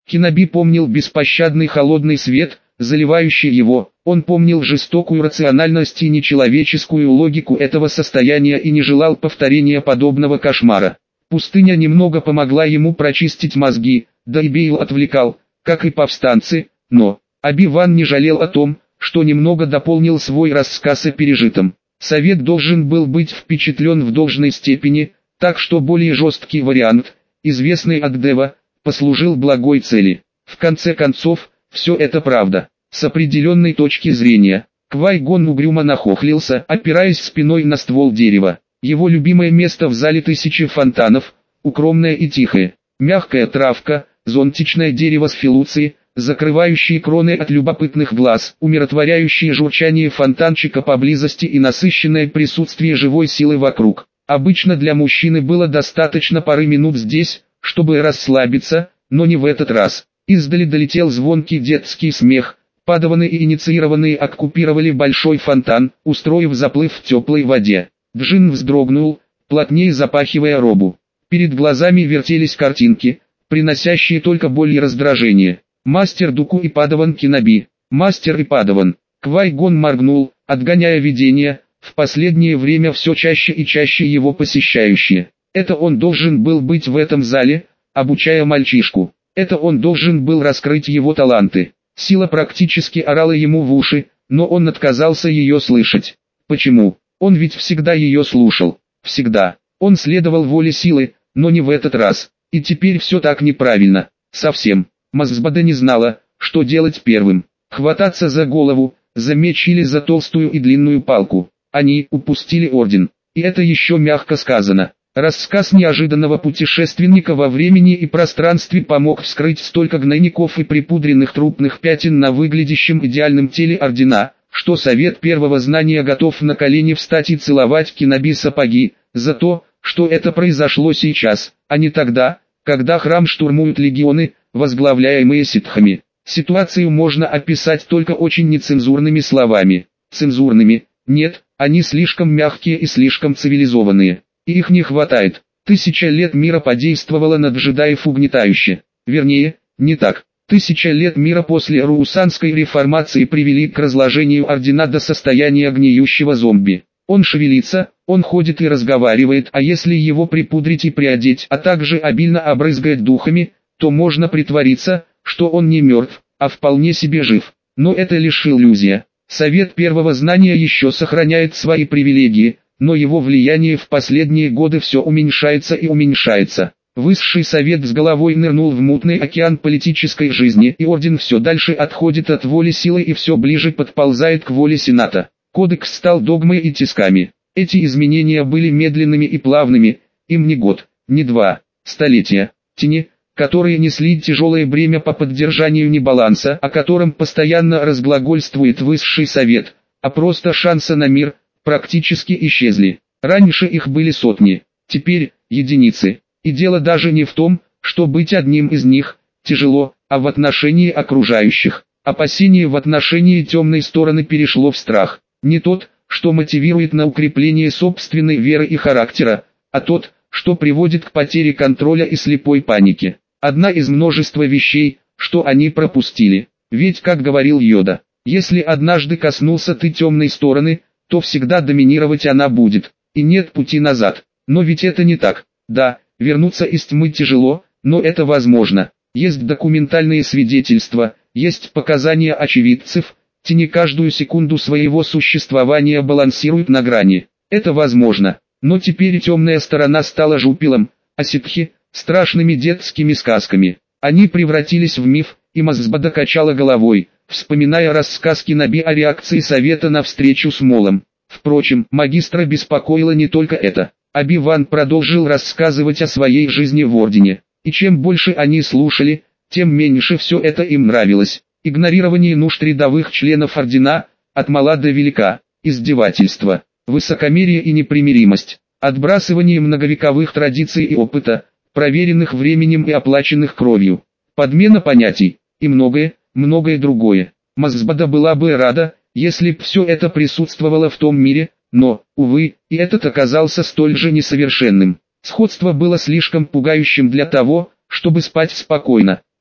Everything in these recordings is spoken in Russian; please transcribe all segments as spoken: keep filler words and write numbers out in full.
Киноби помнил беспощадный холодный свет, заливающий его, он помнил жестокую рациональность и нечеловеческую логику этого состояния и не желал повторения подобного кошмара. Пустыня немного помогла ему прочистить мозги, да и Бейл отвлекал, как и повстанцы, но Оби-Ван не жалел о том, что немного дополнил свой рассказ о пережитом. Совет должен был быть впечатлен в должной степени, так что более жесткий вариант, известный от Дева, послужил благой цели. В конце концов, все это правда. С определенной точки зрения, Квай-Гон угрюмо нахохлился, опираясь спиной на ствол дерева. Его любимое место в зале тысячи фонтанов, укромное и тихое. Мягкая травка, зонтичное дерево с филуцией, закрывающие кроны от любопытных глаз, умиротворяющее журчание фонтанчика поблизости и насыщенное присутствие живой силы вокруг. Обычно для мужчины было достаточно пары минут здесь, чтобы расслабиться, но не в этот раз. Издали долетел звонкий детский смех. Падаваны и инициированные оккупировали большой фонтан, устроив заплыв в теплой воде. Джин вздрогнул, плотнее запахивая робу. Перед глазами вертелись картинки, приносящие только боль и раздражение. Мастер Дуку и Падаван Киноби. Мастер и Падаван. Квай-Гон моргнул, отгоняя видение, в последнее время все чаще и чаще его посещающие. Это он должен был быть в этом зале, обучая мальчишку. Это он должен был раскрыть его таланты. Сила практически орала ему в уши, но он отказался ее слышать. Почему? Он ведь всегда ее слушал. Всегда. Он следовал воле силы, но не в этот раз. И теперь все так неправильно. Совсем. Мазбада не знала, что делать первым. Хвататься за голову, за меч или за толстую и длинную палку. Они упустили орден. И это еще мягко сказано. Рассказ неожиданного путешественника во времени и пространстве помог вскрыть столько гнойников и припудренных трупных пятен на выглядящем идеальном теле ордена, что совет первого знания готов на колени встать и целовать Киноби сапоги, за то, что это произошло сейчас, а не тогда, когда храм штурмуют легионы, возглавляемые ситхами. Ситуацию можно описать только очень нецензурными словами. Цензурными? Нет, они слишком мягкие и слишком цивилизованные. И их не хватает. Тысяча лет мира подействовала на джедаев угнетающе. Вернее, не так. Тысяча лет мира после Руусанской реформации привели к разложению ордена до состояния гниющего зомби. Он шевелится, он ходит и разговаривает, а если его припудрить и приодеть, а также обильно обрызгать духами, то можно притвориться, что он не мертв, а вполне себе жив. Но это лишь иллюзия. Совет первого знания еще сохраняет свои привилегии, но его влияние в последние годы все уменьшается и уменьшается. Высший совет с головой нырнул в мутный океан политической жизни, и орден все дальше отходит от воли силы и все ближе подползает к воле Сената. Кодекс стал догмой и тисками. Эти изменения были медленными и плавными, им не год, не два, столетия. Тени, которые несли тяжелое бремя по поддержанию небаланса, о котором постоянно разглагольствует высший совет, а просто шанса на мир, практически исчезли. Раньше их были сотни, теперь единицы. И дело даже не в том, что быть одним из них тяжело, а в отношении окружающих. Опасение в отношении темной стороны перешло в страх. Не тот, что мотивирует на укрепление собственной веры и характера, а тот, что приводит к потере контроля и слепой панике. Одна из множества вещей, что они пропустили. Ведь, как говорил Йода, если однажды коснулся ты темной стороны, то всегда доминировать она будет, и нет пути назад. Но ведь это не так. Да, вернуться из тьмы тяжело, но это возможно. Есть документальные свидетельства, есть показания очевидцев, тени каждую секунду своего существования балансируют на грани. Это возможно. Но теперь темная сторона стала жупелом, а ситхи – страшными детскими сказками. Они превратились в миф, и Мазбада качала головой, вспоминая рассказ Киноби о реакции совета на встречу с Молом. Впрочем, магистра беспокоило не только это. Оби-Ван продолжил рассказывать о своей жизни в Ордене. И чем больше они слушали, тем меньше все это им нравилось. Игнорирование нужд рядовых членов Ордена, от мала до велика, издевательство, высокомерие и непримиримость, отбрасывание многовековых традиций и опыта, проверенных временем и оплаченных кровью, подмена понятий, и многое, многое другое. Мазбада была бы рада, если б все это присутствовало в том мире, но, увы, и этот оказался столь же несовершенным. Сходство было слишком пугающим для того, чтобы спать спокойно.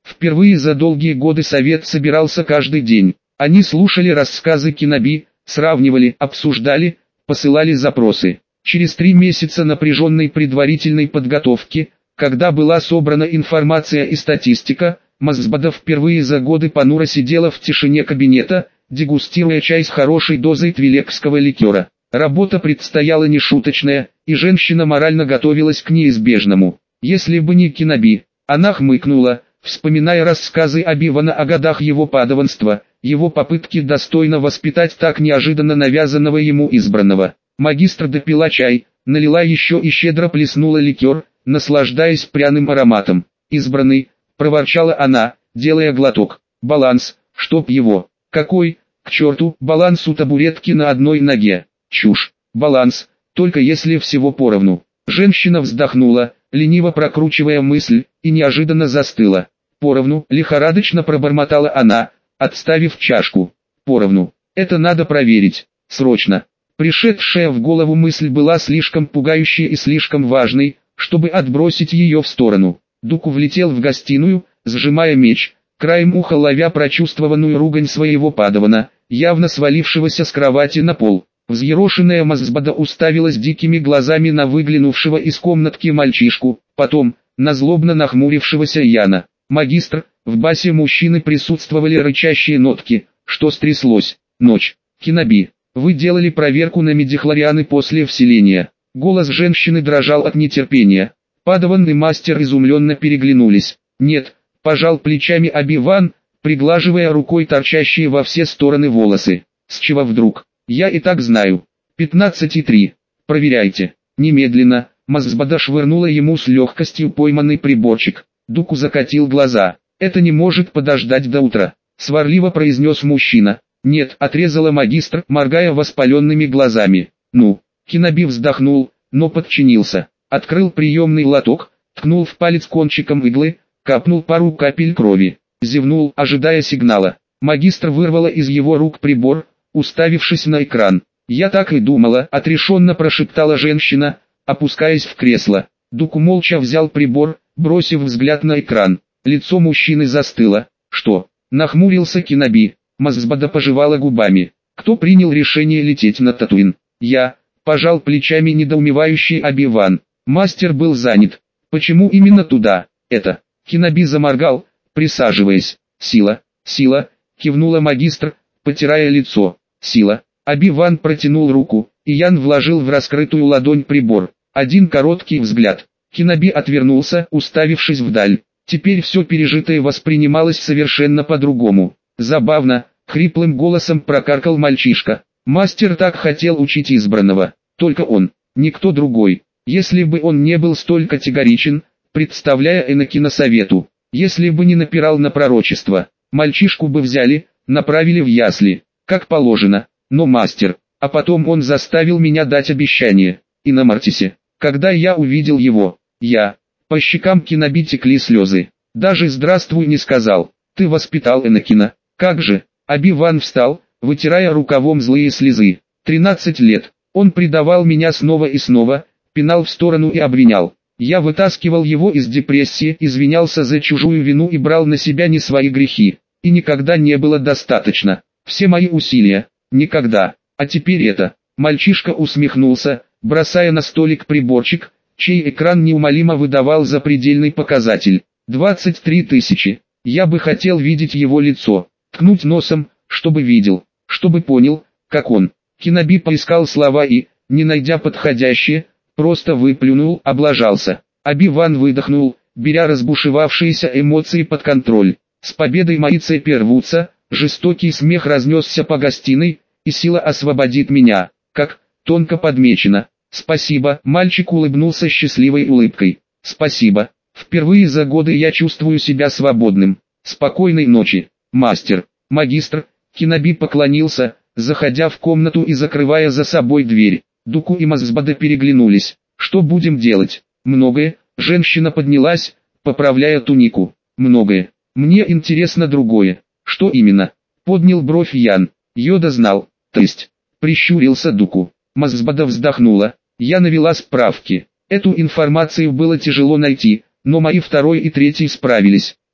Впервые за долгие годы совет собирался каждый день. Они слушали рассказы Киноби, сравнивали, обсуждали, посылали запросы. Через три месяца напряженной предварительной подготовки, когда была собрана информация и статистика, Мазбада впервые за годы понуро сидела в тишине кабинета, дегустируя чай с хорошей дозой твилекского ликера. Работа предстояла нешуточная, и женщина морально готовилась к неизбежному. Если бы не Киноби, она хмыкнула, вспоминая рассказы Оби-Вана о годах его падаванства, его попытки достойно воспитать так неожиданно навязанного ему избранного. Магистр допила чай, налила еще и щедро плеснула ликер, наслаждаясь пряным ароматом. «Избранный», — проворчала она, делая глоток. «Баланс, чтоб его». «Какой, к черту, баланс у табуретки на одной ноге?» «Чушь. Баланс, только если всего поровну». Женщина вздохнула, лениво прокручивая мысль, и неожиданно застыла. «Поровну», — лихорадочно пробормотала она, отставив чашку. «Поровну. Это надо проверить. Срочно». Пришедшая в голову мысль была слишком пугающей и слишком важной, чтобы отбросить ее в сторону. Дуку влетел в гостиную, сжимая меч, краем уха ловя прочувствованную ругань своего падавана, явно свалившегося с кровати на пол. Взъерошенная Мазбада уставилась дикими глазами на выглянувшего из комнатки мальчишку, потом, на злобно нахмурившегося Яна. «Магистр», в басе мужчины присутствовали рычащие нотки. «Что стряслось? Ночь. Киноби, вы делали проверку на медихлорианы после вселения». Голос женщины дрожал от нетерпения. Падаван и мастер изумленно переглянулись. «Нет», — пожал плечами Оби-Ван, приглаживая рукой торчащие во все стороны волосы. «С чего вдруг? Я и так знаю. пятнадцать и три. Проверяйте». Немедленно. Мазбада швырнула ему с легкостью пойманный приборчик. Дуку закатил глаза. «Это не может подождать до утра», — сварливо произнес мужчина. «Нет», — отрезала магистр, моргая воспаленными глазами. «Ну». Киноби вздохнул, но подчинился. Открыл приемный лоток, ткнул в палец кончиком иглы, капнул пару капель крови. Зевнул, ожидая сигнала. Магистр вырвала из его рук прибор, уставившись на экран. «Я так и думала», — отрешенно прошептала женщина, опускаясь в кресло. Дуку молча взял прибор, бросив взгляд на экран. Лицо мужчины застыло. «Что?» — нахмурился Киноби. Мазбада пожевала губами. «Кто принял решение лететь на Татуин?» «Я», — пожал плечами недоумевающий Оби-Ван. «Мастер был занят. Почему именно туда?» «Это». Киноби заморгал, присаживаясь. «Сила, сила», — кивнула магистр, потирая лицо. «Сила». Оби-Ван протянул руку, и Ян вложил в раскрытую ладонь прибор. Один короткий взгляд. Киноби отвернулся, уставившись вдаль. Теперь все пережитое воспринималось совершенно по-другому. «Забавно», — хриплым голосом прокаркал мальчишка. «Мастер так хотел учить избранного. Только он, никто другой. Если бы он не был столь категоричен, представляя Энакина совету, если бы не напирал на пророчество, мальчишку бы взяли, направили в ясли, как положено. Но мастер, а потом он заставил меня дать обещание. И на Мартисе, когда я увидел его, я...» По щекам Киноби текли слезы. «Даже здравствуй не сказал. Ты воспитал Энакина». «Как же?» Оби-Ван встал, вытирая рукавом злые слезы. «Тринадцать лет. Он предавал меня снова и снова, пинал в сторону и обвинял. Я вытаскивал его из депрессии, извинялся за чужую вину и брал на себя не свои грехи. И никогда не было достаточно. Все мои усилия. Никогда. А теперь это». Мальчишка усмехнулся, бросая на столик приборчик, чей экран неумолимо выдавал запредельный показатель. двадцать три тысячи. Я бы хотел видеть его лицо. Ткнуть носом, чтобы видел, чтобы понял, как он. Киноби поискал слова и, не найдя подходящие, просто выплюнул, облажался. Оби-Ван выдохнул, беря разбушевавшиеся эмоции под контроль. «С победой мои цепи рвутся», жестокий смех разнесся по гостиной, «и сила освободит меня», как, тонко подмечено. «Спасибо», мальчик улыбнулся счастливой улыбкой. «Спасибо. Впервые за годы я чувствую себя свободным. Спокойной ночи, мастер». Магистр, Киноби поклонился, заходя в комнату и закрывая за собой дверь. Дуку и Мазбада переглянулись. «Что будем делать?» «Многое», женщина поднялась, поправляя тунику. «Многое. Мне интересно другое». «Что именно?» Поднял бровь Ян. Йода знал. «То есть?» Прищурился Дуку. Мазбада вздохнула. «Я навела справки. Эту информацию было тяжело найти, но мои второй и третий справились.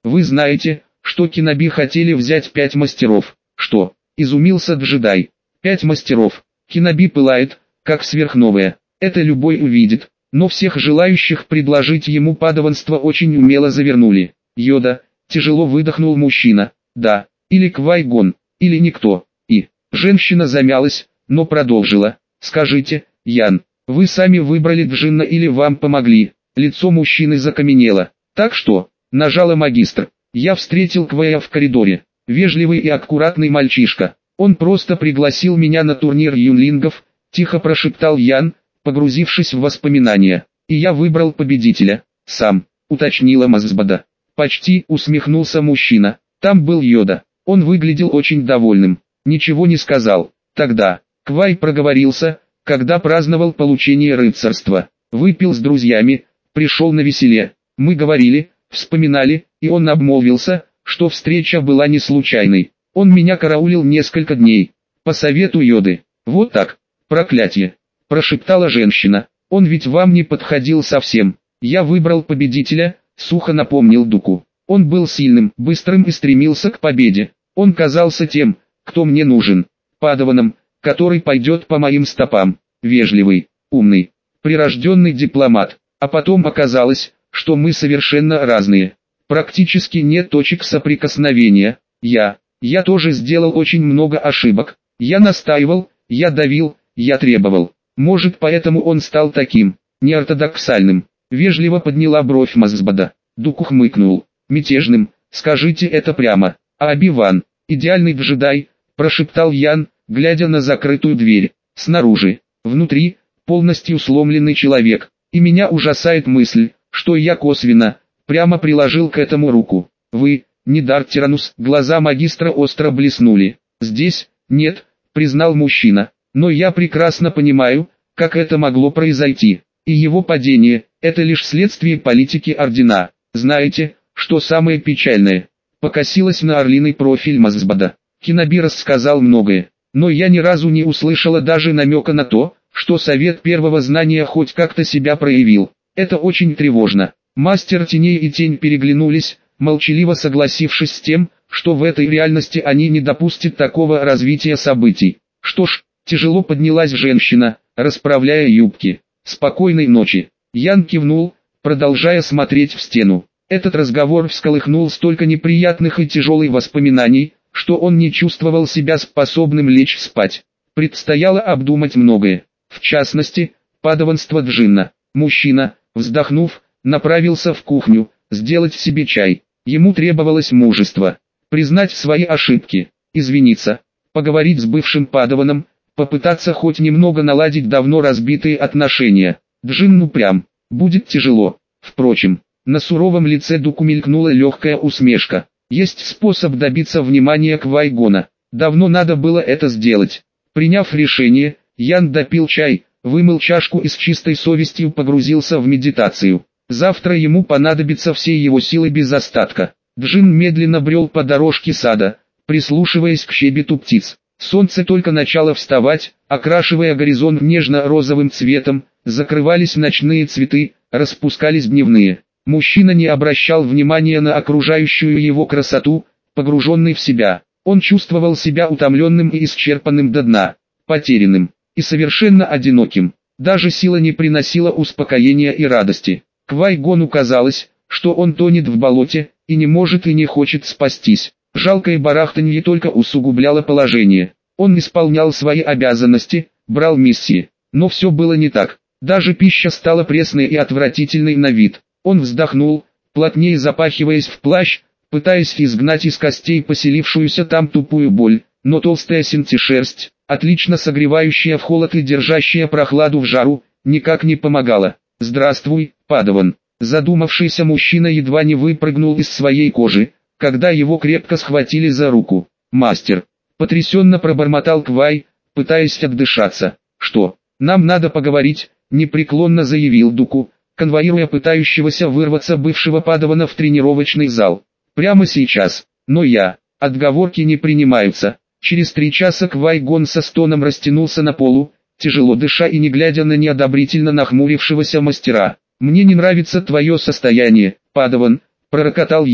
Вы знаете, что Киноби хотели взять пять мастеров. Что? Изумился джедай. Пять мастеров. Киноби пылает, как сверхновая. Это любой увидит. Но всех желающих предложить ему падаванство очень умело завернули. Йода, тяжело выдохнул мужчина. Да, или Квай-Гон, или никто. И, женщина замялась, но продолжила. Скажите, Ян, вы сами выбрали Джинна или вам помогли? Лицо мужчины закаменело. Так что, нажала магистр. Я встретил Квая в коридоре. Вежливый и аккуратный мальчишка. Он просто пригласил меня на турнир юнлингов, тихо прошептал Ян, погрузившись в воспоминания. И я выбрал победителя. Сам, уточнила Мазбада. Почти, усмехнулся мужчина. Там был Йода. Он выглядел очень довольным. Ничего не сказал. Тогда, Квай проговорился, когда праздновал получение рыцарства. Выпил с друзьями, пришел на веселье. Мы говорили, вспоминали, и он обмолвился, что встреча была не случайной. Он меня караулил несколько дней. По совету Йоды. Вот так. Проклятье. Прошептала женщина. Он ведь вам не подходил совсем. Я выбрал победителя, сухо напомнил Дуку. Он был сильным, быстрым и стремился к победе. Он казался тем, кто мне нужен. Падаваном, который пойдет по моим стопам. Вежливый, умный, прирожденный дипломат. А потом оказалось, что мы совершенно разные. Практически нет точек соприкосновения. Я, я тоже сделал очень много ошибок. Я настаивал, я давил, я требовал. Может, поэтому он стал таким, неортодоксальным. Вежливо подняла бровь Мазбада. Дук хмыкнул. Мятежным, скажите это прямо. А Оби-Ван, идеальный джедай, прошептал Ян, глядя на закрытую дверь. Снаружи, внутри, полностью сломленный человек. И меня ужасает мысль, что я косвенно, прямо приложил к этому руку. Вы, не Дарт Тиранус, глаза магистра остро блеснули. Здесь, нет, признал мужчина. Но я прекрасно понимаю, как это могло произойти. И его падение, это лишь следствие политики Ордена. Знаете, что самое печальное? Покосилась на орлиный профиль Мазбада. Киноби рассказал многое, но я ни разу не услышала даже намека на то, что Совет Первого Знания хоть как-то себя проявил. Это очень тревожно. Мастер Теней и Тень переглянулись, молчаливо согласившись с тем, что в этой реальности они не допустят такого развития событий. Что ж, тяжело поднялась женщина, расправляя юбки. Спокойной ночи. Ян кивнул, продолжая смотреть в стену. Этот разговор всколыхнул столько неприятных и тяжелых воспоминаний, что он не чувствовал себя способным лечь спать. Предстояло обдумать многое. В частности, падаванство Джинна. Мужчина, вздохнув, направился в кухню, сделать себе чай. Ему требовалось мужество. Признать свои ошибки, извиниться, поговорить с бывшим падаваном, попытаться хоть немного наладить давно разбитые отношения. Джинну прям, будет тяжело. Впрочем, на суровом лице Дуку мелькнула легкая усмешка. Есть способ добиться внимания Квай-Гона. Давно надо было это сделать. Приняв решение, Ян допил чай, вымыл чашку и с чистой совестью погрузился в медитацию. Завтра ему понадобятся все его силы без остатка. Джин медленно брел по дорожке сада, прислушиваясь к щебету птиц. Солнце только начало вставать, окрашивая горизонт нежно-розовым цветом, закрывались ночные цветы, распускались дневные. Мужчина не обращал внимания на окружающую его красоту, погруженный в себя. Он чувствовал себя утомленным и исчерпанным до дна, потерянным и совершенно одиноким. Даже сила не приносила успокоения и радости. Квай-Гону казалось, что он тонет в болоте, и не может и не хочет спастись. Жалкое барахтанье только усугубляло положение. Он исполнял свои обязанности, брал миссии. Но все было не так. Даже пища стала пресной и отвратительной на вид. Он вздохнул, плотнее запахиваясь в плащ, пытаясь изгнать из костей поселившуюся там тупую боль, но толстая синтишерсть, отлично согревающая в холод и держащая прохладу в жару, никак не помогала. «Здравствуй, Падаван!» Задумавшийся мужчина едва не выпрыгнул из своей кожи, когда его крепко схватили за руку. «Мастер!» Потрясенно пробормотал Квай, пытаясь отдышаться. «Что? Нам надо поговорить», непреклонно заявил Дуку, конвоируя пытающегося вырваться бывшего Падавана в тренировочный зал. «Прямо сейчас. Но я. Отговорки не принимаются». Через три часа Квай-Гон со стоном растянулся на полу, тяжело дыша и не глядя на неодобрительно нахмурившегося мастера. «Мне не нравится твое состояние, Падаван», — пророкотал Ян.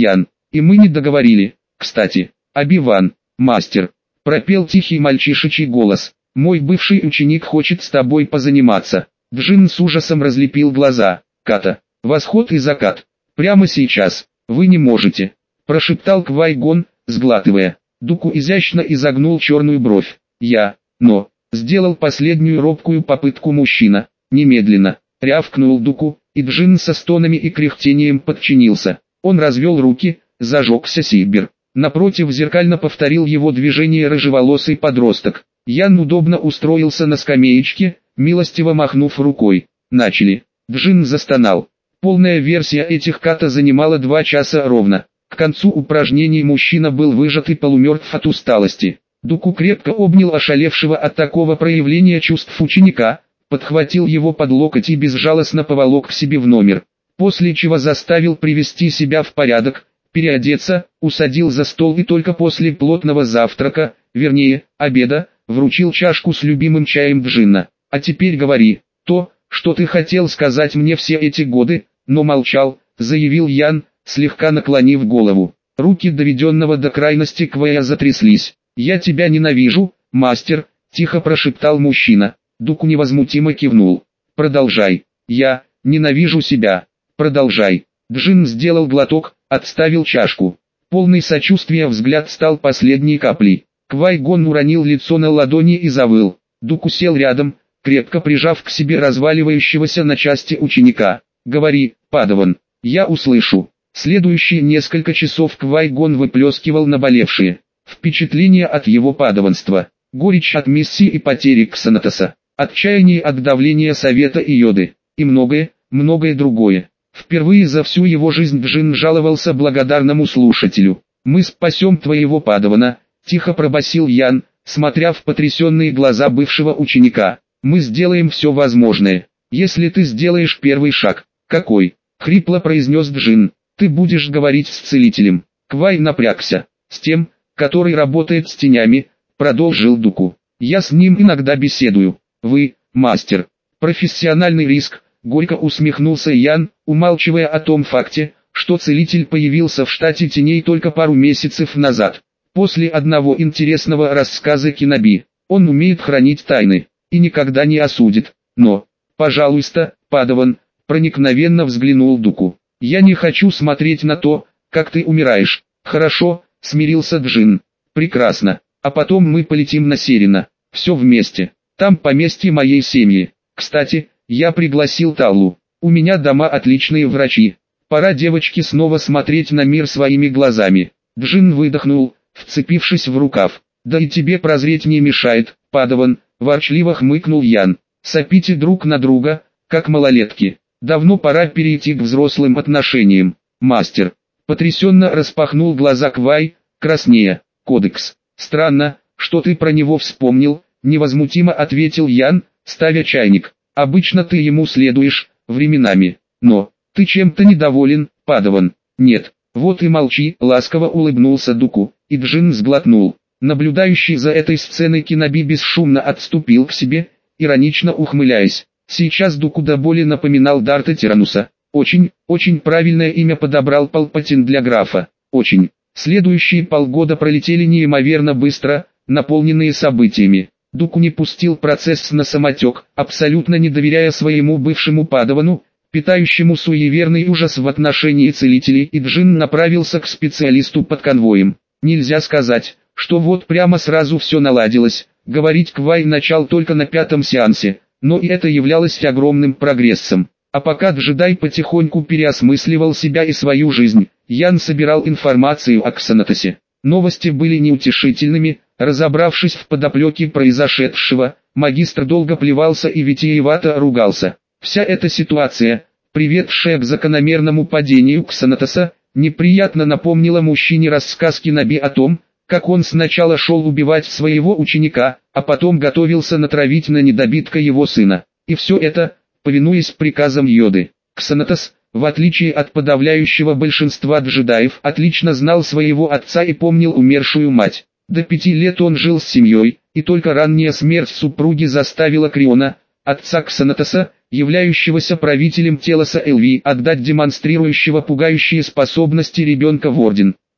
и мы не договорили. Кстати, Оби-Ван, мастер, пропел тихий мальчишечий голос, мой бывший ученик хочет с тобой позаниматься. Джин с ужасом разлепил глаза. Ката, восход и закат. Прямо сейчас. Вы не можете, прошептал Квай-Гон, сглатывая. Дуку изящно изогнул черную бровь. Я, но, сделал последнюю робкую попытку мужчина. Немедленно, рявкнул Дуку, и Джин со стонами и кряхтением подчинился. Он развел руки, зажегся Сибир. Напротив зеркально повторил его движение рыжеволосый подросток. Ян удобно устроился на скамеечке, милостиво махнув рукой. Начали. Джин застонал. Полная версия этих ката занимала два часа ровно. К концу упражнений мужчина был выжат и полумертв от усталости. Дуку крепко обнял ошалевшего от такого проявления чувств ученика, подхватил его под локоть и безжалостно поволок к себе в номер, после чего заставил привести себя в порядок, переодеться, усадил за стол и только после плотного завтрака, вернее, обеда, вручил чашку с любимым чаем Джинна. А теперь говори, то, что ты хотел сказать мне все эти годы, но молчал, заявил Ян, слегка наклонив голову. Руки доведенного до крайности Квая затряслись. «Я тебя ненавижу, мастер», — тихо прошептал мужчина. Дуку невозмутимо кивнул. «Продолжай». «Я ненавижу себя». «Продолжай». Джин сделал глоток, отставил чашку. Полный сочувствия взгляд стал последней каплей. Квай-Гон уронил лицо на ладони и завыл. Дуку сел рядом, крепко прижав к себе разваливающегося на части ученика. «Говори, Падаван, я услышу». Следующие несколько часов Квай-Гон выплескивал наболевшие впечатления от его падаванства, горечь от миссии и потери Ксанатоса, отчаяние от давления Совета и Йоды, и многое, многое другое. Впервые за всю его жизнь Джин жаловался благодарному слушателю. «Мы спасем твоего Падавана», — тихо пробасил Ян, смотря в потрясенные глаза бывшего ученика. «Мы сделаем все возможное, если ты сделаешь первый шаг». «Какой?» — хрипло произнес Джин. «Ты будешь говорить с целителем». Квай напрягся. «С тем, который работает с тенями», — продолжил Дуку. «Я с ним иногда беседую». «Вы, мастер». «Профессиональный риск», — горько усмехнулся Ян, умалчивая о том факте, что целитель появился в штате теней только пару месяцев назад. После одного интересного рассказа Киноби. Он умеет хранить тайны и никогда не осудит. Но, пожалуйста, Падаван, проникновенно взглянул Дуку. «Я не хочу смотреть на то, как ты умираешь». «Хорошо», — смирился Джин. «Прекрасно. А потом мы полетим на Серина. Все вместе. Там поместье моей семьи. Кстати, я пригласил Таллу. У меня дома отличные врачи. Пора девочке снова смотреть на мир своими глазами». Джин выдохнул, вцепившись в рукав. «Да и тебе прозреть не мешает, Падаван», — ворчливо хмыкнул Ян. «Сопите друг на друга, как малолетки. Давно пора перейти к взрослым отношениям, мастер». Потрясенно распахнул глаза Квай, краснея. «Кодекс. Странно, что ты про него вспомнил», — невозмутимо ответил Ян, ставя чайник. «Обычно ты ему следуешь, временами. Но, ты чем-то недоволен, Падаван». «Нет». «Вот и молчи», — ласково улыбнулся Дуку, и Джин сглотнул. Наблюдающий за этой сценой Киноби бесшумно отступил к себе, иронично ухмыляясь. Сейчас Дуку до боли напоминал Дарта Тирануса. Очень, очень правильное имя подобрал Палпатин для графа. Очень. Следующие полгода пролетели неимоверно быстро, наполненные событиями. Дуку не пустил процесс на самотек, абсолютно не доверяя своему бывшему Падавану, питающему суеверный ужас в отношении целителей, и Джин направился к специалисту под конвоем. Нельзя сказать, что вот прямо сразу все наладилось. Говорить Квай начал только на пятом сеансе, но и это являлось огромным прогрессом. А пока джедай потихоньку переосмысливал себя и свою жизнь, Ян собирал информацию о Ксанатосе. Новости были неутешительными. Разобравшись в подоплеке произошедшего, магистр долго плевался и витиевато ругался. Вся эта ситуация, приведшая к закономерному падению Ксанатоса, неприятно напомнила мужчине рассказ Киноби о том, как он сначала шел убивать своего ученика, а потом готовился натравить на недобитка его сына. И все это, повинуясь приказам Йоды. Ксанатос, в отличие от подавляющего большинства джедаев, отлично знал своего отца и помнил умершую мать. До пяти лет он жил с семьей, и только ранняя смерть супруги заставила Криона, отца Ксанатоса, являющегося правителем Телоса Элви, отдать демонстрирующего пугающие способности ребенка в орден.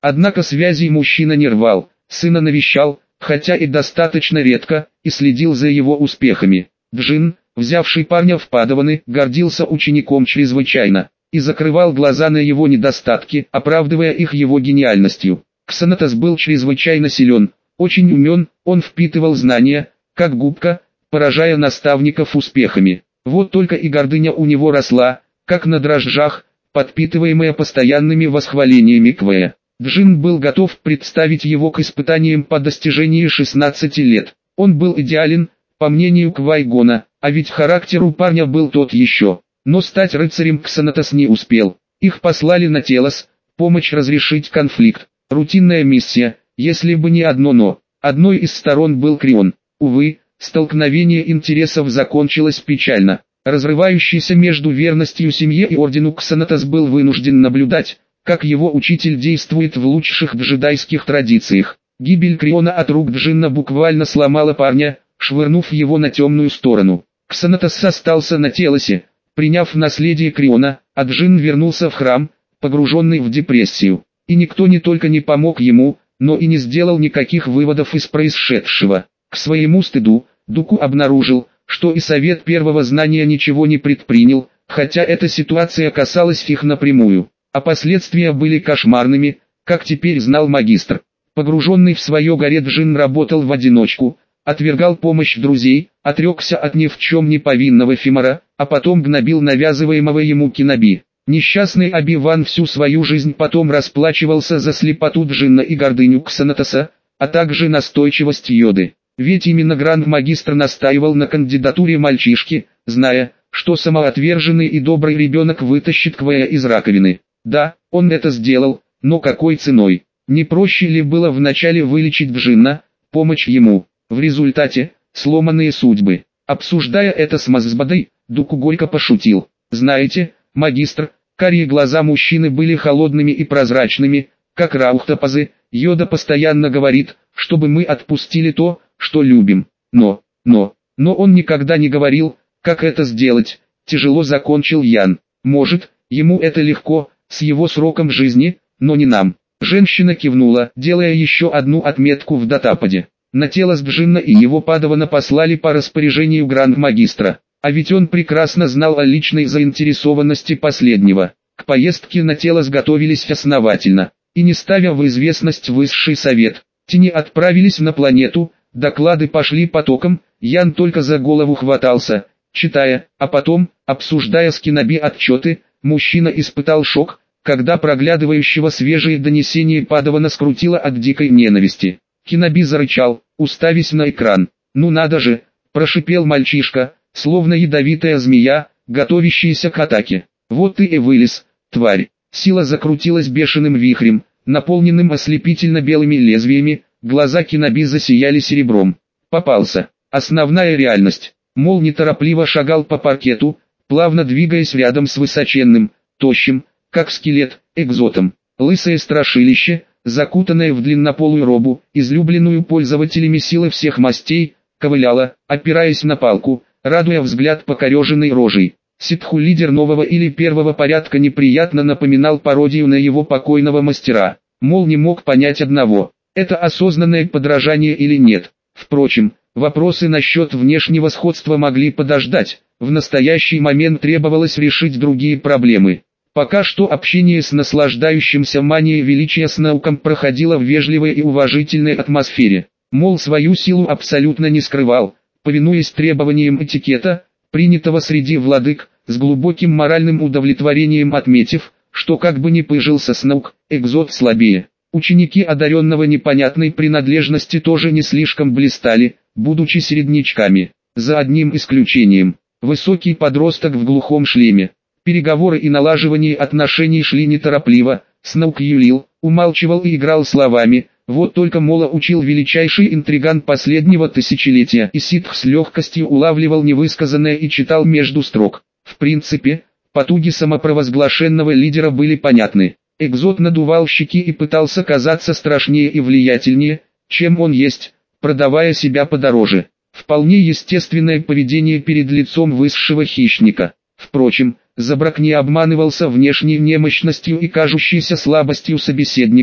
Однако связи мужчина не рвал, сына навещал, хотя и достаточно редко, и следил за его успехами. Джин, взявший парня в падаваны, гордился учеником чрезвычайно и закрывал глаза на его недостатки, оправдывая их его гениальностью. Ксанатос был чрезвычайно силен, очень умен, он впитывал знания, как губка, поражая наставников успехами. Вот только и гордыня у него росла, как на дрожжах, подпитываемая постоянными восхвалениями Квэя. Джин был готов представить его к испытаниям по достижении шестнадцати лет. Он был идеален, по мнению Квай-Гона, а ведь характер у парня был тот еще. Но стать рыцарем Ксанатос не успел. Их послали на Телос, помочь разрешить конфликт. Рутинная миссия, если бы не одно «но». Одной из сторон был Крион. Увы, столкновение интересов закончилось печально. Разрывающийся между верностью семье и ордену Ксанатос был вынужден наблюдать, как его учитель действует в лучших джедайских традициях. Гибель Криона от рук Джинна буквально сломала парня, швырнув его на темную сторону. Ксанатос остался на Телосе, приняв наследие Криона, а Джин вернулся в храм, погруженный в депрессию. И никто не только не помог ему, но и не сделал никаких выводов из происшедшего. К своему стыду, Дуку обнаружил, что и Совет Первого Знания ничего не предпринял, хотя эта ситуация касалась их напрямую. А последствия были кошмарными, как теперь знал магистр. Погруженный в свое горе Джин работал в одиночку, отвергал помощь друзей, отрекся от ни в чем не повинного Фимора, а потом гнобил навязываемого ему Киноби. Несчастный Оби-Ван всю свою жизнь потом расплачивался за слепоту Джинна и гордыню Ксанатоса, а также настойчивость Йоды. Ведь именно Гранд-магистр настаивал на кандидатуре мальчишки, зная, что самоотверженный и добрый ребенок вытащит Квэя из раковины. Да, он это сделал, но какой ценой? Не проще ли было вначале вылечить Джинна, помочь ему? В результате, сломанные судьбы. Обсуждая это с Мазбадой, Дуку горько пошутил. Знаете, магистр, карие глаза мужчины были холодными и прозрачными, как раухтопазы. Йода постоянно говорит, чтобы мы отпустили то, что любим. Но, но, но он никогда не говорил, как это сделать. Тяжело закончил Ян. Может, ему это легко, с его сроком жизни, но не нам. Женщина кивнула, делая еще одну отметку в датападе. На тело Джинна и его падавана послали по распоряжению Гранд-магистра. А ведь он прекрасно знал о личной заинтересованности последнего. К поездке на тело готовились основательно. И не ставя в известность высший совет, тени отправились на планету, доклады пошли потоком, Ян только за голову хватался, читая, а потом, обсуждая с Киноби отчеты, мужчина испытал шок, когда проглядывающего свежие донесения падавана скрутило от дикой ненависти. Киноби зарычал, уставясь на экран. «Ну надо же!» – прошипел мальчишка, словно ядовитая змея, готовящаяся к атаке. «Вот ты и вылез, тварь!» Сила закрутилась бешеным вихрем, наполненным ослепительно белыми лезвиями, глаза Киноби засияли серебром. Попался. Основная реальность. Мол неторопливо шагал по паркету, плавно двигаясь рядом с высоченным, тощим, как скелет, экзотом. Лысое страшилище, закутанное в длиннополую робу, излюбленную пользователями силы всех мастей, ковыляло, опираясь на палку, радуя взгляд покореженной рожей. Ситху-лидер нового или первого порядка неприятно напоминал пародию на его покойного мастера. Мол не мог понять одного, это осознанное подражание или нет. Впрочем, вопросы насчет внешнего сходства могли подождать, в настоящий момент требовалось решить другие проблемы. Пока что общение с наслаждающимся манией величия с науком проходило в вежливой и уважительной атмосфере. Мол свою силу абсолютно не скрывал, повинуясь требованиям этикета, принятого среди владык, с глубоким моральным удовлетворением отметив, что как бы ни пыжился Сноук, экзот слабее. Ученики одаренного непонятной принадлежности тоже не слишком блистали, будучи середнячками, за одним исключением. Высокий подросток в глухом шлеме. Переговоры и налаживание отношений шли неторопливо, Сноук юлил, умалчивал и играл словами, вот только Мола учил величайший интриган последнего тысячелетия, и ситх с легкостью улавливал невысказанное и читал между строк. В принципе, потуги самопровозглашенного лидера были понятны. Экзот надувал щеки и пытался казаться страшнее и влиятельнее, чем он есть, продавая себя подороже. Вполне естественное поведение перед лицом высшего хищника. Впрочем, Забрак не обманывался внешней немощностью и кажущейся слабостью собеседника,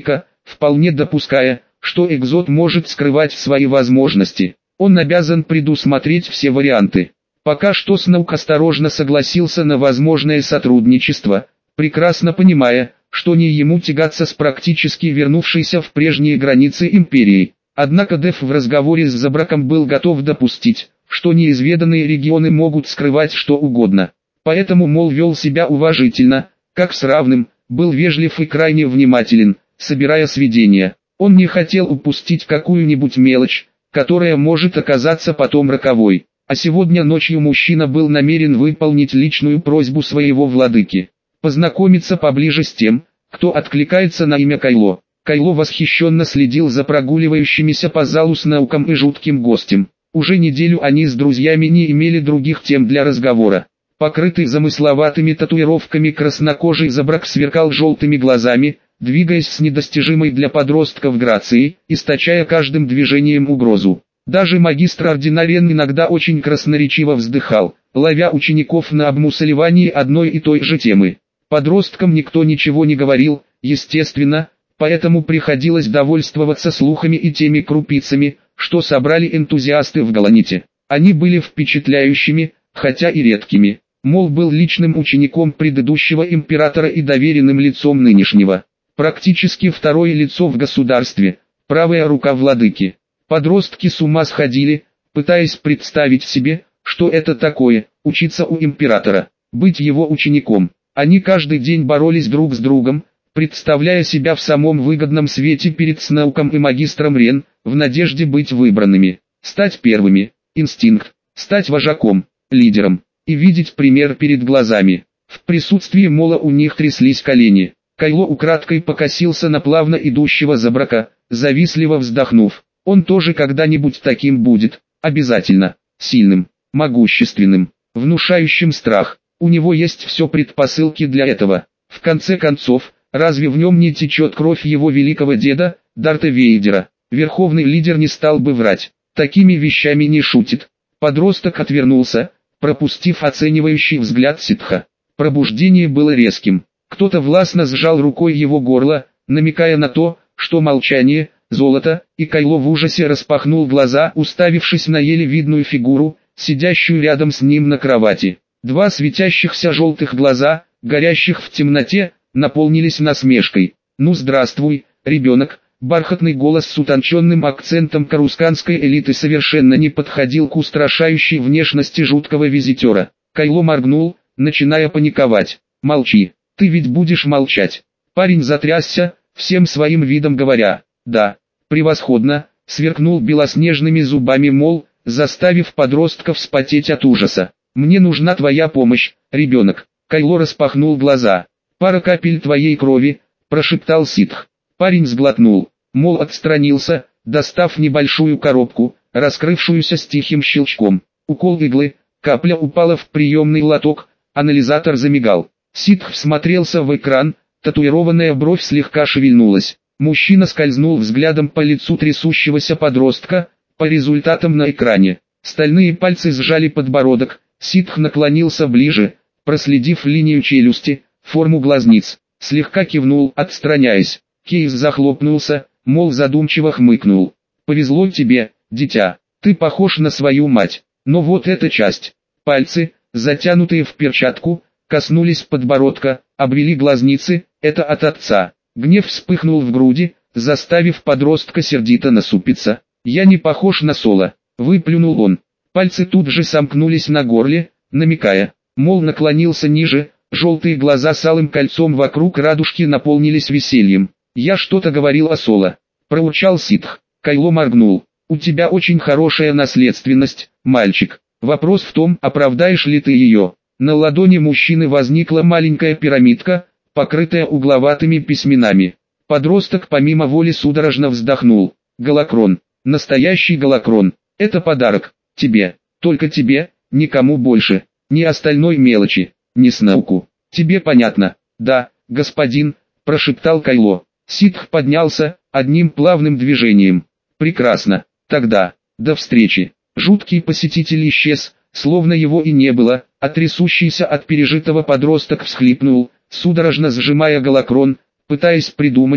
вполне допуская, что Экзот может скрывать свои возможности. Он обязан предусмотреть все варианты. Пока что Сноук осторожно согласился на возможное сотрудничество, прекрасно понимая, что не ему тягаться с практически вернувшейся в прежние границы империей. Однако Дев в разговоре с Забраком был готов допустить, что неизведанные регионы могут скрывать что угодно. Поэтому Мол вел себя уважительно, как с равным, был вежлив и крайне внимателен, собирая сведения. Он не хотел упустить какую-нибудь мелочь, которая может оказаться потом роковой. А сегодня ночью мужчина был намерен выполнить личную просьбу своего владыки. Познакомиться поближе с тем, кто откликается на имя Кайло. Кайло восхищенно следил за прогуливающимися по залу Сноуком и жутким гостем. Уже неделю они с друзьями не имели других тем для разговора. Покрытый замысловатыми татуировками краснокожий Забрак сверкал желтыми глазами, двигаясь с недостижимой для подростков грацией, источая каждым движением угрозу. Даже магистр Ординарен иногда очень красноречиво вздыхал, ловя учеников на обмусоливании одной и той же темы. Подросткам никто ничего не говорил, естественно, поэтому приходилось довольствоваться слухами и теми крупицами, что собрали энтузиасты в Галаните. Они были впечатляющими, хотя и редкими. Мол был личным учеником предыдущего императора и доверенным лицом нынешнего. Практически второе лицо в государстве, правая рука владыки. Подростки с ума сходили, пытаясь представить себе, что это такое, учиться у императора, быть его учеником. Они каждый день боролись друг с другом, представляя себя в самом выгодном свете перед Сноуком и магистром Рен, в надежде быть выбранными, стать первыми, инстинкт, стать вожаком, лидером, и видеть пример перед глазами. В присутствии Мола у них тряслись колени. Кайло украдкой покосился на плавно идущего Забрака, завистливо вздохнув. Он тоже когда-нибудь таким будет, обязательно, сильным, могущественным, внушающим страх. У него есть все предпосылки для этого. В конце концов, разве в нем не течет кровь его великого деда, Дарта Вейдера? Верховный лидер не стал бы врать, такими вещами не шутит. Подросток отвернулся, пропустив оценивающий взгляд ситха. Пробуждение было резким. Кто-то властно сжал рукой его горло, намекая на то, что молчание, золото, и Кайло в ужасе распахнул глаза, уставившись на еле видную фигуру, сидящую рядом с ним на кровати. Два светящихся желтых глаза, горящих в темноте, наполнились насмешкой. «Ну здравствуй, ребенок!» Бархатный голос с утонченным акцентом карусканской элиты совершенно не подходил к устрашающей внешности жуткого визитера. Кайло моргнул, начиная паниковать. «Молчи, ты ведь будешь молчать!» Парень затрясся, всем своим видом говоря: «Да, превосходно!» Сверкнул белоснежными зубами Мол, заставив подростков вспотеть от ужаса. «Мне нужна твоя помощь, ребенок!» Кайло распахнул глаза. «Пара капель твоей крови», — прошептал ситх. Парень сглотнул. Мол отстранился, достав небольшую коробку, раскрывшуюся с тихим щелчком. Укол иглы, капля упала в приемный лоток, анализатор замигал. Ситх всмотрелся в экран, татуированная бровь слегка шевельнулась. Мужчина скользнул взглядом по лицу трясущегося подростка, по результатам на экране. Стальные пальцы сжали подбородок, ситх наклонился ближе, проследив линию челюсти, форму глазниц, слегка кивнул, отстраняясь. Кейс захлопнулся, Мол задумчиво хмыкнул. «Повезло тебе, дитя, ты похож на свою мать, но вот эта часть». Пальцы, затянутые в перчатку, коснулись подбородка, обвели глазницы, это от отца. Гнев вспыхнул в груди, заставив подростка сердито насупиться. «Я не похож на Соло», — выплюнул он. Пальцы тут же сомкнулись на горле, намекая. Мол наклонился ниже, желтые глаза с алым кольцом вокруг радужки наполнились весельем. «Я что-то говорил о Соло», — проурчал ситх. Кайло моргнул. «У тебя очень хорошая наследственность, мальчик. Вопрос в том, оправдаешь ли ты ее». На ладони мужчины возникла маленькая пирамидка, покрытая угловатыми письменами. Подросток помимо воли судорожно вздохнул. «Галакрон. Настоящий галакрон. Это подарок. Тебе. Только тебе, никому больше. Ни остальной мелочи. Ни Сноуку. Тебе понятно?» «Да, господин», — прошептал Кайло. Ситх поднялся, одним плавным движением. «Прекрасно. Тогда, до встречи». Жуткий посетитель исчез, словно его и не было, а трясущийся от пережитого подросток всхлипнул, судорожно сжимая галакрон, пытаясь придумать,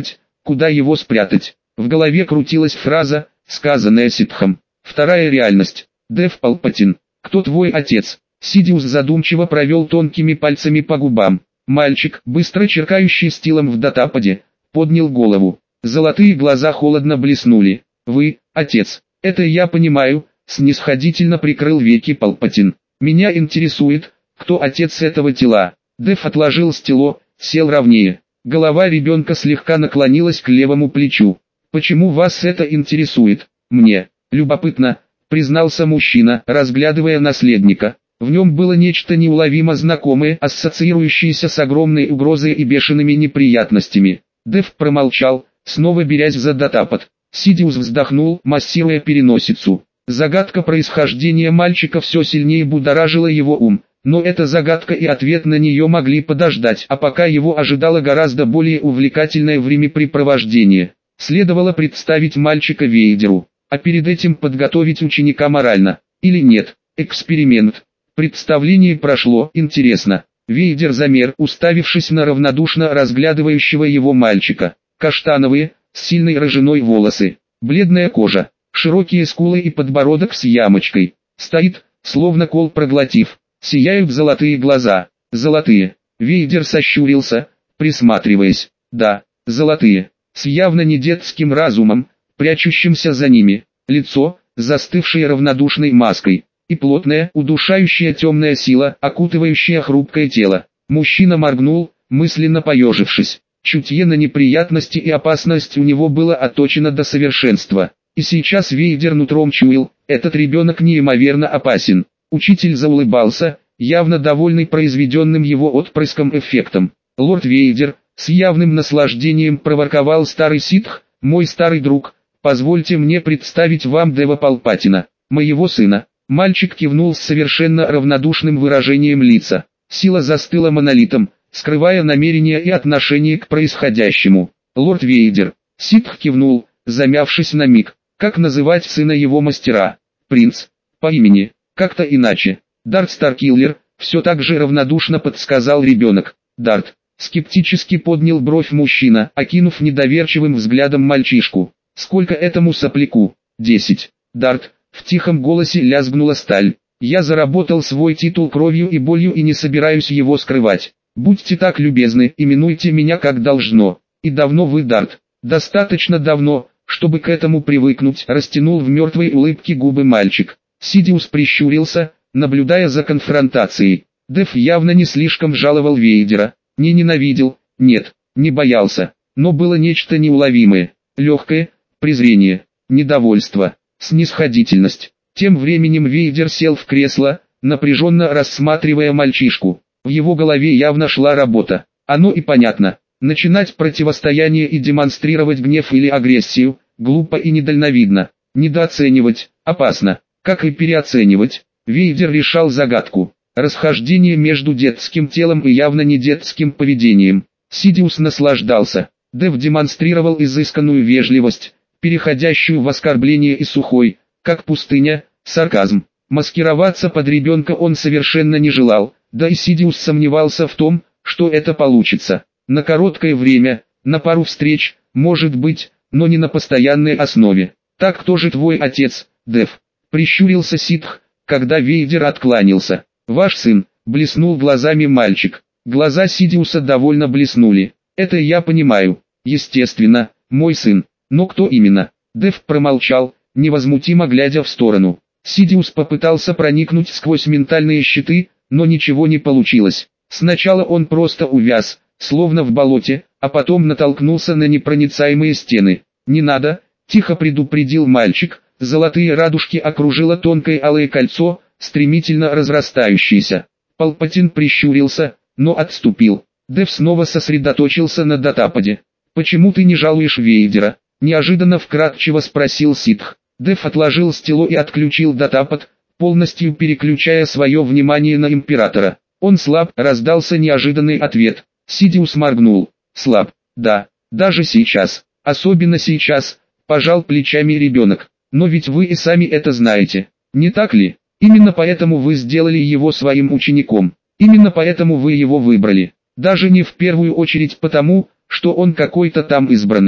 Куда его спрятать? В голове крутилась фраза, сказанная Ситхом. Вторая реальность. Дэв Палпатин. Кто твой отец? Сидиус задумчиво провел тонкими пальцами по губам. Мальчик, быстро черкающий стилом в датападе, поднял голову. Золотые глаза холодно блеснули. Вы, отец. Это я понимаю, снисходительно прикрыл веки Палпатин. Меня интересует, кто отец этого тела. Дэв отложил стело, сел ровнее. Голова ребенка слегка наклонилась к левому плечу. Почему вас это интересует? Мне любопытно, признался мужчина, разглядывая наследника. В нем было нечто неуловимо знакомое, ассоциирующееся с огромной угрозой и бешеными неприятностями. Дэв промолчал, снова берясь за датапад. Сидиус вздохнул, массируя переносицу. Загадка происхождения мальчика все сильнее будоражила его ум, но эта загадка и ответ на нее могли подождать, а пока его ожидало гораздо более увлекательное времяпрепровождение. Следовало представить мальчика Вейдеру, а перед этим подготовить ученика морально. Или нет, эксперимент. Представление прошло, интересно. Вейдер замер, уставившись на равнодушно разглядывающего его мальчика. Каштановые, с сильной рыжиной волосы, бледная кожа, широкие скулы и подбородок с ямочкой. Стоит, словно кол проглотив. Сияют золотые глаза. Золотые. Вейдер сощурился, присматриваясь. Да, золотые. С явно не детским разумом, прячущимся за ними. Лицо, застывшее равнодушной маской. И плотная, удушающая темная сила, окутывающая хрупкое тело. Мужчина моргнул, мысленно поежившись. Чутье на неприятности и опасность у него было отточено до совершенства. И сейчас Вейдер нутром чуял, этот ребенок неимоверно опасен. Учитель заулыбался, явно довольный произведенным его отпрыском эффектом. Лорд Вейдер, с явным наслаждением проворковал старый ситх, мой старый друг, позвольте мне представить вам Дэва Палпатина, моего сына. Мальчик кивнул с совершенно равнодушным выражением лица. Сила застыла монолитом, скрывая намерения и отношение к происходящему. Лорд Вейдер. Ситх кивнул, замявшись на миг. Как называть сына его мастера? Принц. По имени. Как-то иначе. Дарт Старкиллер, все так же равнодушно подсказал ребенок. Дарт. Скептически поднял бровь мужчина, окинув недоверчивым взглядом мальчишку. Сколько этому сопляку? Десять. Дарт. В тихом голосе лязгнула сталь. Я заработал свой титул кровью и болью и не собираюсь его скрывать. Будьте так любезны, именуйте меня как должно. И давно вы, Дарт? Достаточно давно, чтобы к этому привыкнуть, растянул в мертвой улыбке губы мальчик. Сидиус прищурился, наблюдая за конфронтацией. Дэв явно не слишком жаловал Вейдера. Не ненавидел, нет, не боялся. Но было нечто неуловимое. Легкое, презрение, недовольство, снисходительность. Тем временем Вейдер сел в кресло, напряженно рассматривая мальчишку. В его голове явно шла работа. Оно и понятно. Начинать противостояние и демонстрировать гнев или агрессию, глупо и недальновидно. Недооценивать, опасно. Как и переоценивать, Вейдер решал загадку. Расхождение между детским телом и явно не детским поведением. Сидиус наслаждался. Дэв демонстрировал изысканную вежливость, переходящую в оскорбление и сухой, как пустыня, сарказм. Маскироваться под ребенка он совершенно не желал, да и Сидиус сомневался в том, что это получится. На короткое время, на пару встреч, может быть, но не на постоянной основе. Так кто же твой отец, Дэв? Прищурился Ситх, когда Вейдер откланялся. Ваш сын, блеснул глазами мальчик. Глаза Сидиуса довольно блеснули. Это я понимаю. Естественно, мой сын. Но кто именно? Дэв промолчал, невозмутимо глядя в сторону. Сидиус попытался проникнуть сквозь ментальные щиты, но ничего не получилось. Сначала он просто увяз, словно в болоте, а потом натолкнулся на непроницаемые стены. «Не надо», — тихо предупредил мальчик. Золотые радужки окружило тонкое алое кольцо, стремительно разрастающееся. Палпатин прищурился, но отступил. Дэв снова сосредоточился на датападе. «Почему ты не жалуешь Вейдера?» — неожиданно вкратчиво спросил Ситх. Дэв отложил стело и отключил датапад, полностью переключая свое внимание на императора. «Он слаб», — раздался неожиданный ответ. Сидиус моргнул. «Слаб, да, даже сейчас, особенно сейчас», — пожал плечами ребенок. «Но ведь вы и сами это знаете, не так ли? Именно поэтому вы сделали его своим учеником, именно поэтому вы его выбрали. Даже не в первую очередь потому, что он какой-то там избранный.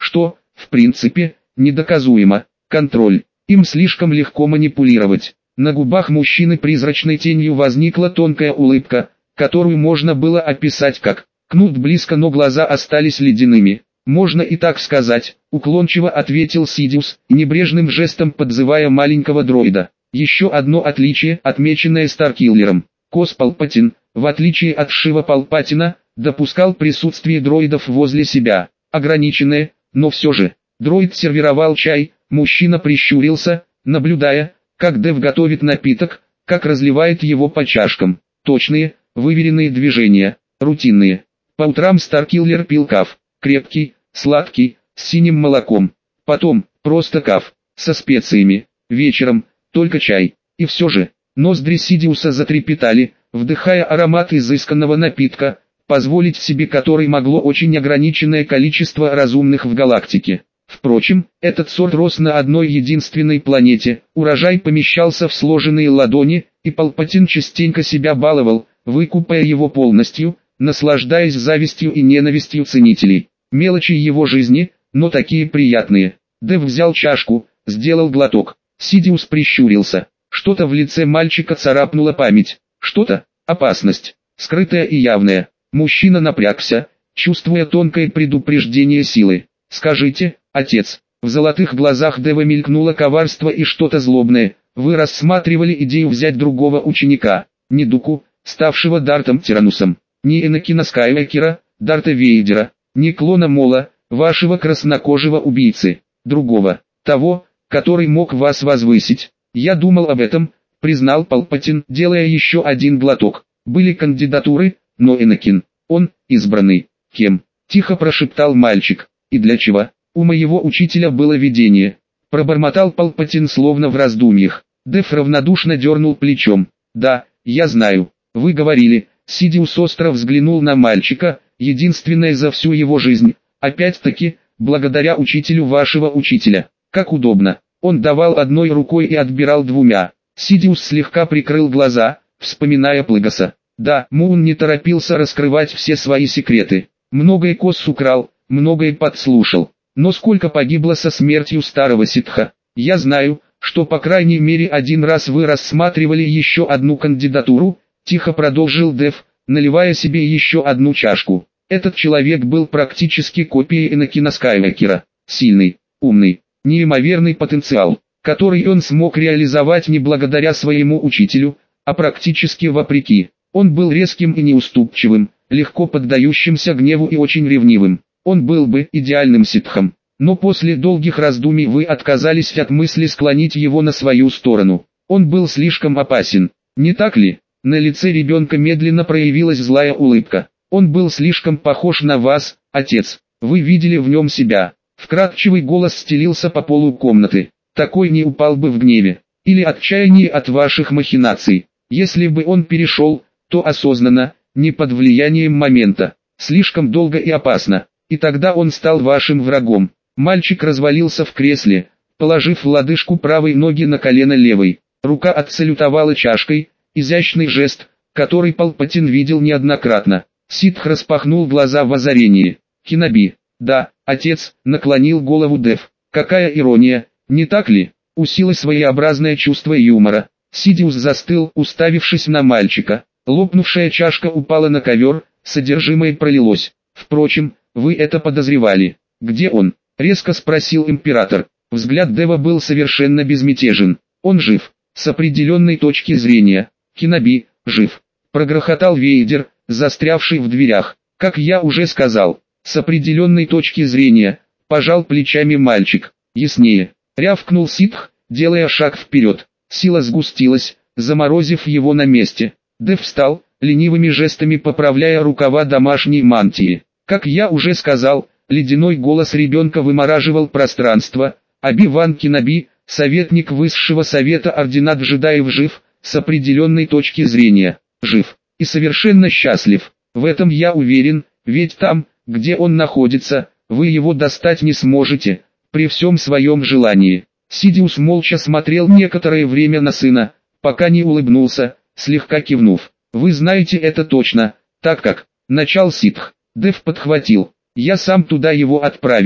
что, в принципе, недоказуемо. Контроль. Им слишком легко манипулировать. На губах мужчины призрачной тенью возникла тонкая улыбка, которую можно было описать как «кнут близко, но глаза остались ледяными». «Можно и так сказать», — уклончиво ответил Сидиус, небрежным жестом подзывая маленького дроида. Еще одно отличие, отмеченное Старкиллером. Кос Палпатин, в отличие от Шива Палпатина, допускал присутствие дроидов возле себя. Ограниченное, но все же. Дроид сервировал чай, мужчина прищурился, наблюдая, как Дэв готовит напиток, как разливает его по чашкам. Точные, выверенные движения, рутинные. По утрам Старкиллер пил каф. Крепкий, сладкий, с синим молоком. Потом, просто каф, со специями. Вечером, только чай. И все же, ноздри Сидиуса затрепетали, вдыхая аромат изысканного напитка, позволить себе который могло очень ограниченное количество разумных в галактике. Впрочем, этот сорт рос на одной единственной планете, урожай помещался в сложенные ладони, и Палпатин частенько себя баловал, выкупая его полностью, наслаждаясь завистью и ненавистью ценителей. Мелочи его жизни, но такие приятные. Дэв взял чашку, сделал глоток. Сидиус прищурился. Что-то в лице мальчика царапнула память. Что-то? Опасность. Скрытая и явная. Мужчина напрягся, чувствуя тонкое предупреждение силы. «Скажите, отец». В золотых глазах Дэва мелькнуло коварство и что-то злобное. «Вы рассматривали идею взять другого ученика, не Дуку, ставшего Дартом Тиранусом, не Энакина Скайуокера, Дарта Вейдера, не клона Мола, вашего краснокожего убийцы, другого, того, который мог вас возвысить. Я думал об этом», — признал Палпатин, делая еще один глоток. «Были кандидатуры, но Энакин, он, избранный, кем?» — тихо прошептал мальчик. «И для чего? У моего учителя было видение», — пробормотал Палпатин словно в раздумьях. Дэв равнодушно дернул плечом. «Да, я знаю, вы говорили». Сидиус остро взглянул на мальчика, единственное за всю его жизнь, опять-таки, благодаря учителю вашего учителя. Как удобно. Он давал одной рукой и отбирал двумя. Сидиус слегка прикрыл глаза, вспоминая Плэгоса. Да, Муун не торопился раскрывать все свои секреты. Многое Кос украл, многое подслушал. Но сколько погибло со смертью старого ситха. Я знаю, что по крайней мере один раз вы рассматривали еще одну кандидатуру, тихо продолжил Дэв, наливая себе еще одну чашку. Этот человек был практически копией Энакина Скайуокера. Сильный, умный, неимоверный потенциал, который он смог реализовать не благодаря своему учителю, а практически вопреки. Он был резким и неуступчивым, легко поддающимся гневу и очень ревнивым. Он был бы идеальным ситхом. Но после долгих раздумий вы отказались от мысли склонить его на свою сторону. Он был слишком опасен, не так ли? На лице ребенка медленно проявилась злая улыбка. Он был слишком похож на вас, отец. Вы видели в нем себя. Вкрадчивый голос стелился по полу комнаты. Такой не упал бы в гневе или отчаянии от ваших махинаций. Если бы он перешел, то осознанно, не под влиянием момента. Слишком долго и опасно. И тогда он стал вашим врагом. Мальчик развалился в кресле, положив лодыжку правой ноги на колено левой. Рука отсалютовала чашкой, изящный жест, который Палпатин видел неоднократно. Ситх распахнул глаза в озарении. «Кеноби». «Да, отец», — наклонил голову Дэв. «Какая ирония, не так ли?» У силы своеобразное чувство юмора. Сидиус застыл, уставившись на мальчика. Лопнувшая чашка упала на ковер, содержимое пролилось. «Впрочем, вы это подозревали. Где он?» — резко спросил император. Взгляд Дэва был совершенно безмятежен. «Он жив. С определенной точки зрения. Кеноби, жив», — прогрохотал Вейдер, застрявший в дверях. «Как я уже сказал, с определенной точки зрения», — пожал плечами мальчик. «Яснее», — рявкнул ситх, делая шаг вперед. Сила сгустилась, заморозив его на месте. Дэв встал, ленивыми жестами поправляя рукава домашней мантии. Как я уже сказал, ледяной голос ребенка вымораживал пространство. Оби-Ван Кеноби, советник высшего совета ордена джедаев, жив, с определенной точки зрения, жив, и совершенно счастлив. В этом я уверен, ведь там, где он находится, вы его достать не сможете, при всем своем желании. Сидиус молча смотрел некоторое время на сына, пока не улыбнулся, слегка кивнув. «Вы знаете это точно, так как...» — начал ситх. Дэв подхватил. «Я сам туда его отправил».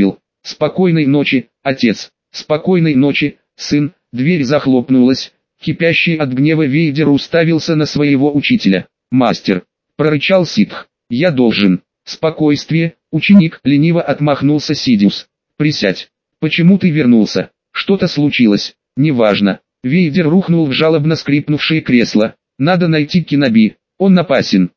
Спокойной ночи, отец. Спокойной ночи, сын. Дверь захлопнулась. Кипящий от гнева Вейдер уставился на своего учителя. «Мастер», — прорычал ситх, — «я должен». «Спокойствие, ученик», — лениво отмахнулся Сидиус. «Присядь. Почему ты вернулся? Что-то случилось?» «Неважно». Вейдер рухнул в жалобно скрипнувшее кресло. «Надо найти Киноби. Он опасен.